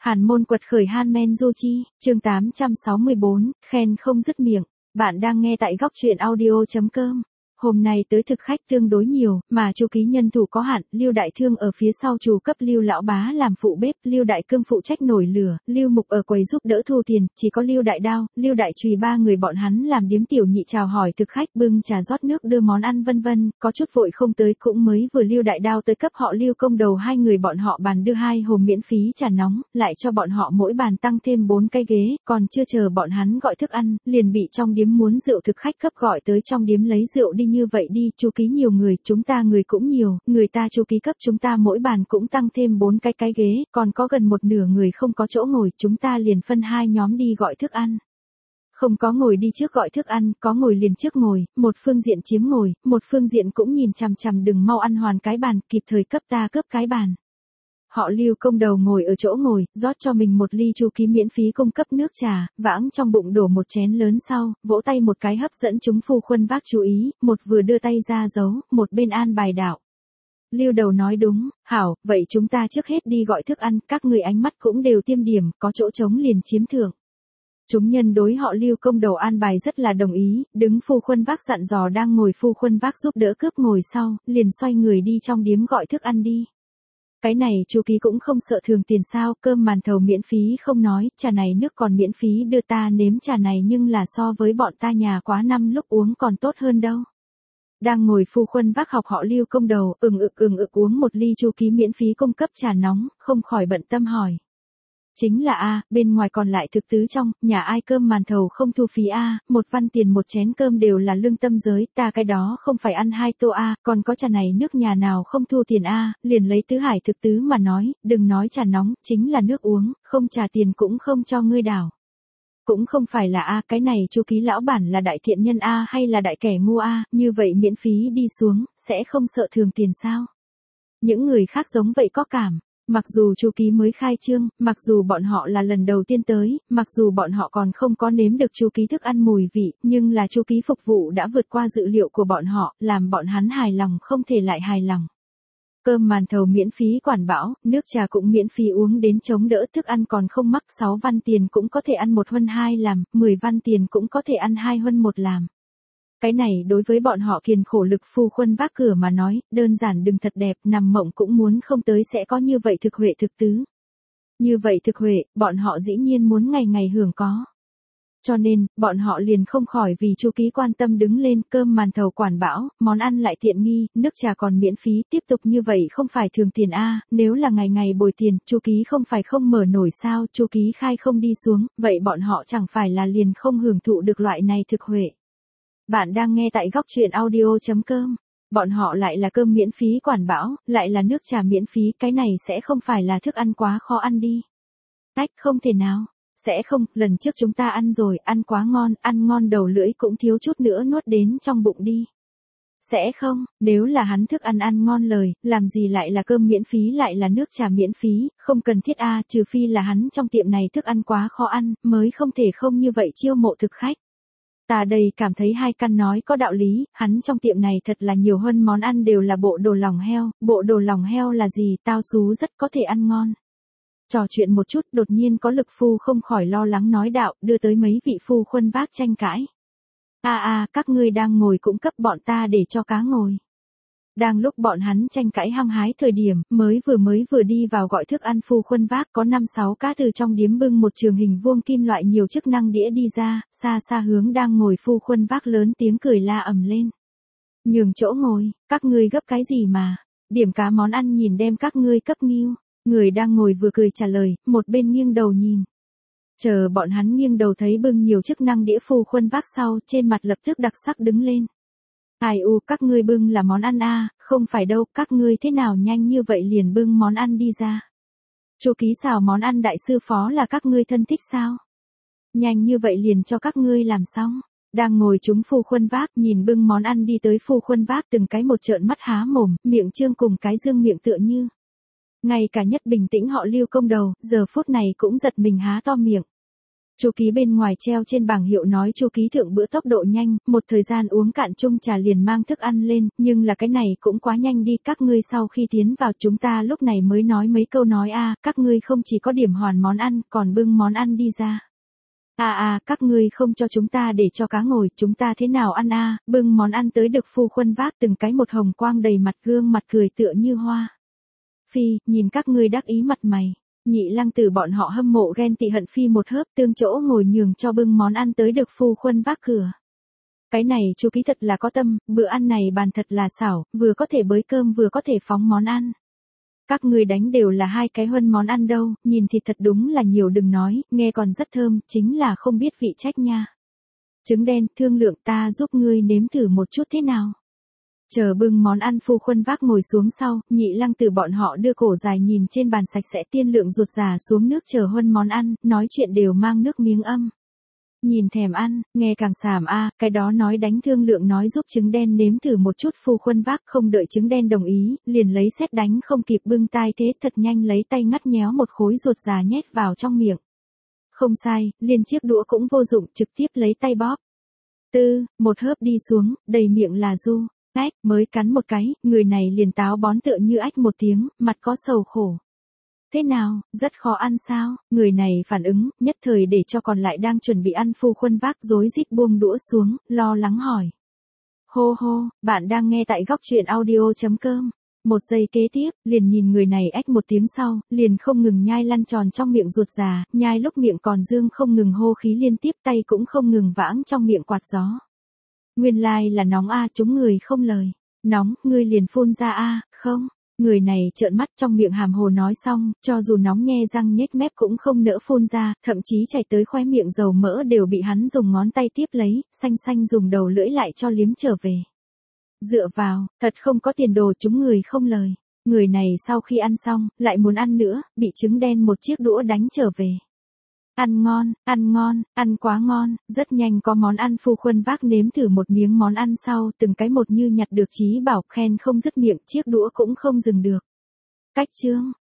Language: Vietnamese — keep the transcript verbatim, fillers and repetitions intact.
Hàn môn quật khởi Hanmen Du Chi, chương tám trăm sáu mươi bốn, khen không dứt miệng. Bạn đang nghe tại góc truyện audio chấm com. Hôm nay tới thực khách tương đối nhiều, mà chu ký nhân thủ có hạn, Lưu Đại Thương ở phía sau chủ cấp Lưu Lão Bá làm phụ bếp, Lưu Đại Cương phụ trách nổi lửa, Lưu Mục ở quầy giúp đỡ thu tiền, chỉ có Lưu Đại Đao, Lưu Đại Chùy ba người bọn hắn làm điếm tiểu nhị chào hỏi thực khách, bưng trà rót nước đưa món ăn vân vân, có chút vội không tới cũng mới vừa Lưu Đại Đao tới cấp họ Lưu công đầu hai người bọn họ bàn đưa hai hộp miễn phí trà nóng, lại cho bọn họ mỗi bàn tăng thêm bốn cái ghế, còn chưa chờ bọn hắn gọi thức ăn, liền bị trong điếm muốn rượu thực khách cấp gọi tới trong điếm lấy rượu đi. Như vậy đi, chu ký nhiều người, chúng ta người cũng nhiều, người ta chu ký cấp chúng ta mỗi bàn cũng tăng thêm bốn cái cái ghế, còn có gần một nửa người không có chỗ ngồi, chúng ta liền phân hai nhóm đi gọi thức ăn. Không có ngồi đi trước gọi thức ăn, có ngồi liền trước ngồi, một phương diện chiếm ngồi, một phương diện cũng nhìn chằm chằm đừng mau ăn hoàn cái bàn, kịp thời cấp ta cướp cái bàn. Họ Lưu công đầu ngồi ở chỗ ngồi, rót cho mình một ly chu ký miễn phí cung cấp nước trà, vãng trong bụng đổ một chén lớn sau, vỗ tay một cái hấp dẫn chúng phu khuân vác chú ý, một vừa đưa tay ra giấu, một bên an bài đạo. Lưu đầu nói đúng, hảo, vậy chúng ta trước hết đi gọi thức ăn, các người ánh mắt cũng đều tiêm điểm, có chỗ trống liền chiếm thưởng. Chúng nhân đối họ Lưu công đầu an bài rất là đồng ý, đứng phu khuân vác dặn dò đang ngồi phu khuân vác giúp đỡ cướp ngồi sau, liền xoay người đi trong điếm gọi thức ăn đi. Cái này chu ký cũng không sợ thường tiền sao, cơm màn thầu miễn phí không nói, trà này nước còn miễn phí đưa ta nếm trà này nhưng là so với bọn ta nhà quá năm lúc uống còn tốt hơn đâu. Đang ngồi phu khuân vác học họ Lưu công đầu, ừng ực ừng ực uống một ly chu ký miễn phí cung cấp trà nóng, không khỏi bận tâm hỏi. Chính là a, bên ngoài còn lại thực tứ trong, nhà ai cơm màn thầu không thu phí a, một văn tiền một chén cơm đều là lương tâm giới, ta cái đó không phải ăn hai tô a, còn có trà này nước nhà nào không thu tiền a, liền lấy tứ hải thực tứ mà nói, đừng nói trà nóng, chính là nước uống, không trả tiền cũng không cho ngươi đảo. Cũng không phải là a, cái này chu ký lão bản là đại thiện nhân a hay là đại kẻ ngu a, như vậy miễn phí đi xuống, sẽ không sợ thường tiền sao? Những người khác giống vậy có cảm. Mặc dù chu ký mới khai trương, mặc dù bọn họ là lần đầu tiên tới, mặc dù bọn họ còn không có nếm được chu ký thức ăn mùi vị, nhưng là chu ký phục vụ đã vượt qua dự liệu của bọn họ, làm bọn hắn hài lòng không thể lại hài lòng. Cơm màn thầu miễn phí quản bão, nước trà cũng miễn phí uống đến chống đỡ, thức ăn còn không mắc, sáu văn tiền cũng có thể ăn một huân hai làm, mười văn tiền cũng có thể ăn hai huân một làm. Cái này đối với bọn họ kiền khổ lực phu khuân vác cửa mà nói, đơn giản đừng thật đẹp, nằm mộng cũng muốn không tới sẽ có như vậy thực huệ thực tứ. Như vậy thực huệ, bọn họ dĩ nhiên muốn ngày ngày hưởng có. Cho nên, bọn họ liền không khỏi vì chu ký quan tâm đứng lên, cơm màn thầu quản bão, món ăn lại tiện nghi, nước trà còn miễn phí, tiếp tục như vậy không phải thường tiền a, nếu là ngày ngày bồi tiền, chu ký không phải không mở nổi sao, chu ký khai không đi xuống, vậy bọn họ chẳng phải là liền không hưởng thụ được loại này thực huệ. Bạn đang nghe tại góc truyện audio chấm com. Bọn họ lại là cơm miễn phí quản bão, lại là nước trà miễn phí, cái này sẽ không phải là thức ăn quá khó ăn đi. Ách, không thể nào. Sẽ không, lần trước chúng ta ăn rồi, ăn quá ngon, ăn ngon đầu lưỡi cũng thiếu chút nữa nuốt đến trong bụng đi. Sẽ không, nếu là hắn thức ăn ăn ngon lời, làm gì lại là cơm miễn phí lại là nước trà miễn phí, không cần thiết a, trừ phi là hắn trong tiệm này thức ăn quá khó ăn, mới không thể không như vậy chiêu mộ thực khách. Ta đây cảm thấy hai căn nói có đạo lý, hắn trong tiệm này thật là nhiều hơn món ăn đều là bộ đồ lòng heo, bộ đồ lòng heo là gì, tao xú rất có thể ăn ngon. Trò chuyện một chút, đột nhiên có lực phu không khỏi lo lắng nói đạo, đưa tới mấy vị phu khuân vác tranh cãi. A a, các ngươi đang ngồi cũng cấp bọn ta để cho cá ngồi. Đang lúc bọn hắn tranh cãi hăng hái thời điểm, mới vừa mới vừa đi vào gọi thức ăn phu khuân vác có năm sáu cá từ trong điếm bưng một trường hình vuông kim loại nhiều chức năng đĩa đi ra, xa xa hướng đang ngồi phu khuân vác lớn tiếng cười la ầm lên. Nhường chỗ ngồi, các ngươi gấp cái gì mà, điểm cá món ăn nhìn đem các ngươi cấp nghiêu. Người đang ngồi vừa cười trả lời, một bên nghiêng đầu nhìn. Chờ bọn hắn nghiêng đầu thấy bưng nhiều chức năng đĩa phu khuân vác sau, trên mặt lập tức đặc sắc đứng lên. Ai u, các ngươi bưng là món ăn a, không phải đâu, các ngươi thế nào nhanh như vậy liền bưng món ăn đi ra. Chu ký xào món ăn đại sư phó là các ngươi thân thích sao? Nhanh như vậy liền cho các ngươi làm xong. Đang ngồi chúng phu khuân vác nhìn bưng món ăn đi tới phu khuân vác từng cái một trợn mắt há mồm, miệng trương cùng cái dương miệng tựa như. Ngay cả nhất bình tĩnh họ Lưu công đầu, giờ phút này cũng giật mình há to miệng. Chu ký bên ngoài treo trên bảng hiệu nói chu ký thượng bữa tốc độ nhanh, một thời gian uống cạn chung trà liền mang thức ăn lên, nhưng là cái này cũng quá nhanh đi, các ngươi sau khi tiến vào chúng ta lúc này mới nói mấy câu nói a, các ngươi không chỉ có điểm hoàn món ăn, còn bưng món ăn đi ra. À à, các ngươi không cho chúng ta để cho cá ngồi, chúng ta thế nào ăn a, bưng món ăn tới được phu khuân vác từng cái một hồng quang đầy mặt, gương mặt cười tựa như hoa. Phi, nhìn các ngươi đắc ý mặt mày. Nhị Lăng Tử bọn họ hâm mộ ghen tị hận phi một hớp, tương chỗ ngồi nhường cho bưng món ăn tới được phu khuân vác cửa. Cái này chu ký thật là có tâm, bữa ăn này bàn thật là xảo, vừa có thể bới cơm vừa có thể phóng món ăn. Các ngươi đánh đều là hai cái huân món ăn đâu, nhìn thì thật đúng là nhiều đừng nói, nghe còn rất thơm, chính là không biết vị trách nha. Trứng đen, thương lượng ta giúp ngươi nếm thử một chút thế nào. Chờ bưng món ăn phu khuân vác ngồi xuống sau, Nhị Lăng Tử bọn họ đưa cổ dài nhìn trên bàn sạch sẽ tiên lượng ruột già xuống nước chờ huân món ăn, nói chuyện đều mang nước miếng âm. Nhìn thèm ăn, nghe càng xàm a, cái đó nói đánh thương lượng nói giúp trứng đen nếm thử một chút phu khuân vác không đợi trứng đen đồng ý, liền lấy sét đánh không kịp bưng tai thế thật nhanh lấy tay ngắt nhéo một khối ruột già nhét vào trong miệng. Không sai, liền chiếc đũa cũng vô dụng trực tiếp lấy tay bóp. Tư, một hớp đi xuống, đầy miệng là du. Ách, mới cắn một cái, người này liền táo bón tựa như ách một tiếng, mặt có sầu khổ. Thế nào, rất khó ăn sao? Người này phản ứng, nhất thời để cho còn lại đang chuẩn bị ăn phu khuân vác rối rít buông đũa xuống, lo lắng hỏi. Hô hô, bạn đang nghe tại góc truyện audio.com. Một giây kế tiếp, liền nhìn người này ách một tiếng sau, liền không ngừng nhai lăn tròn trong miệng ruột già, nhai lúc miệng còn dương không ngừng hô khí liên tiếp, tay cũng không ngừng vãng trong miệng quạt gió. Nguyên lai là nóng a, chúng người không lời. Nóng, ngươi liền phun ra a, không. Người này trợn mắt trong miệng hàm hồ nói xong, cho dù nóng nhe răng nhếch mép cũng không nỡ phun ra, thậm chí chảy tới khóe miệng dầu mỡ đều bị hắn dùng ngón tay tiếp lấy, xanh xanh dùng đầu lưỡi lại cho liếm trở về. Dựa vào, thật không có tiền đồ chúng người không lời. Người này sau khi ăn xong, lại muốn ăn nữa, bị trứng đen một chiếc đũa đánh trở về. Ăn ngon, ăn ngon, ăn quá ngon, rất nhanh có món ăn phu khuân vác nếm thử một miếng món ăn sau, từng cái một như nhặt được chí bảo khen không dứt miệng, chiếc đũa cũng không dừng được. Cách chương,